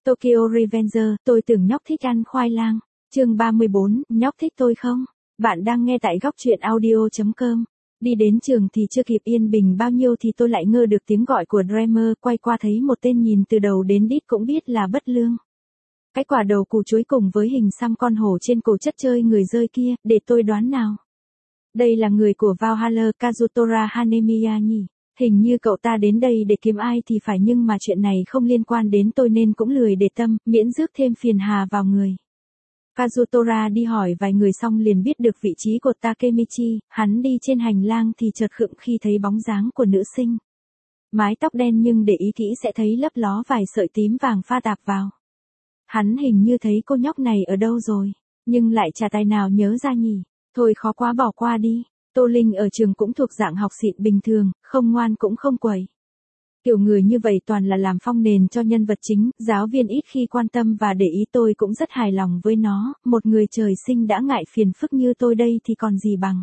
Tokyo Revenger, tôi tưởng nhóc thích ăn khoai lang. Chương 34, nhóc thích tôi không? Bạn đang nghe tại góc truyện audio.com. Đi đến trường thì chưa kịp yên bình bao nhiêu thì tôi lại ngơ được tiếng gọi của Dreamer, quay qua thấy một tên nhìn từ đầu đến đít cũng biết là bất lương. Cái quả đầu củ chuối cùng với hình xăm con hổ trên cổ chất chơi người rơi kia, để tôi đoán nào. Đây là người của Valhalla, Kazutora Hanemiya nhỉ? Hình như cậu ta đến đây để kiếm ai thì phải, nhưng mà chuyện này không liên quan đến tôi nên cũng lười để tâm, miễn rước thêm phiền hà vào người. Kazutora đi hỏi vài người xong liền biết được vị trí của Takemichi, hắn đi trên hành lang thì chợt khựng khi thấy bóng dáng của nữ sinh. Mái tóc đen nhưng để ý kỹ sẽ thấy lấp ló vài sợi tím vàng pha tạp vào. Hắn hình như thấy cô nhóc này ở đâu rồi, nhưng lại chả tài nào nhớ ra nhỉ, thôi khó quá bỏ qua đi. Tô Linh ở trường cũng thuộc dạng học xịn bình thường, không ngoan cũng không quẩy. Kiểu người như vậy toàn là làm phong nền cho nhân vật chính, giáo viên ít khi quan tâm và để ý, tôi cũng rất hài lòng với nó, một người trời sinh đã ngại phiền phức như tôi đây thì còn gì bằng.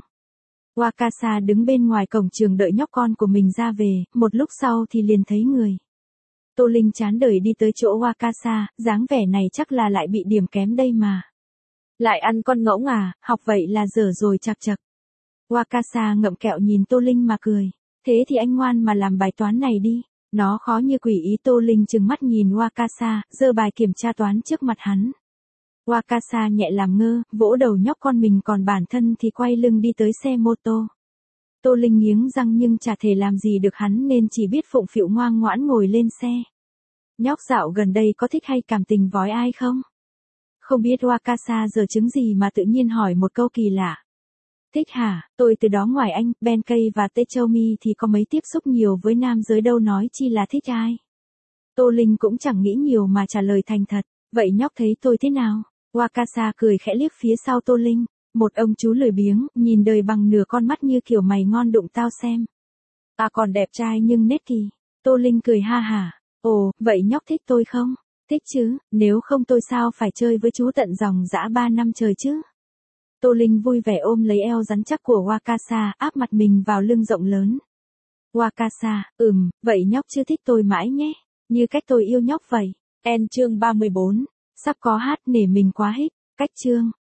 Wakasa đứng bên ngoài cổng trường đợi nhóc con của mình ra về, một lúc sau thì liền thấy người. Tô Linh chán đời đi tới chỗ Wakasa, dáng vẻ này chắc là lại bị điểm kém đây mà. Lại ăn con ngỗng à, học vậy là dở rồi chạc chậc. Wakasa ngậm kẹo nhìn Tô Linh mà cười. Thế thì anh ngoan mà làm bài toán này đi. Nó khó như quỷ ý. Tô Linh trừng mắt nhìn Wakasa, giơ bài kiểm tra toán trước mặt hắn. Wakasa nhẹ làm ngơ, vỗ đầu nhóc con mình, còn bản thân thì quay lưng đi tới xe mô tô. Tô Linh nghiến răng nhưng chả thể làm gì được hắn nên chỉ biết phụng phịu ngoan ngoãn ngồi lên xe. Nhóc dạo gần đây có thích hay cảm tình với ai không? Không biết Wakasa giờ chứng gì mà tự nhiên hỏi một câu kỳ lạ. Thích hả? Tôi từ đó ngoài anh, Benkei và Techoumi thì có mấy tiếp xúc nhiều với nam giới đâu, nói chi là thích ai. Tô Linh cũng chẳng nghĩ nhiều mà trả lời thành thật. Vậy nhóc thấy tôi thế nào? Wakasa cười khẽ liếc phía sau Tô Linh. Một ông chú lười biếng, nhìn đời bằng nửa con mắt như kiểu mày ngon đụng tao xem. À còn đẹp trai nhưng nết kỳ. Tô Linh cười ha hả. Ồ, vậy nhóc thích tôi không? Thích chứ, nếu không tôi sao phải chơi với chú tận dòng dã 3 năm trời chứ? Tô Linh vui vẻ ôm lấy eo rắn chắc của Wakasa, áp mặt mình vào lưng rộng lớn. Wakasa, vậy nhóc chưa thích tôi mãi nhé, như cách tôi yêu nhóc vậy. Chương 34, sắp có hát nể mình quá hít, cách chương.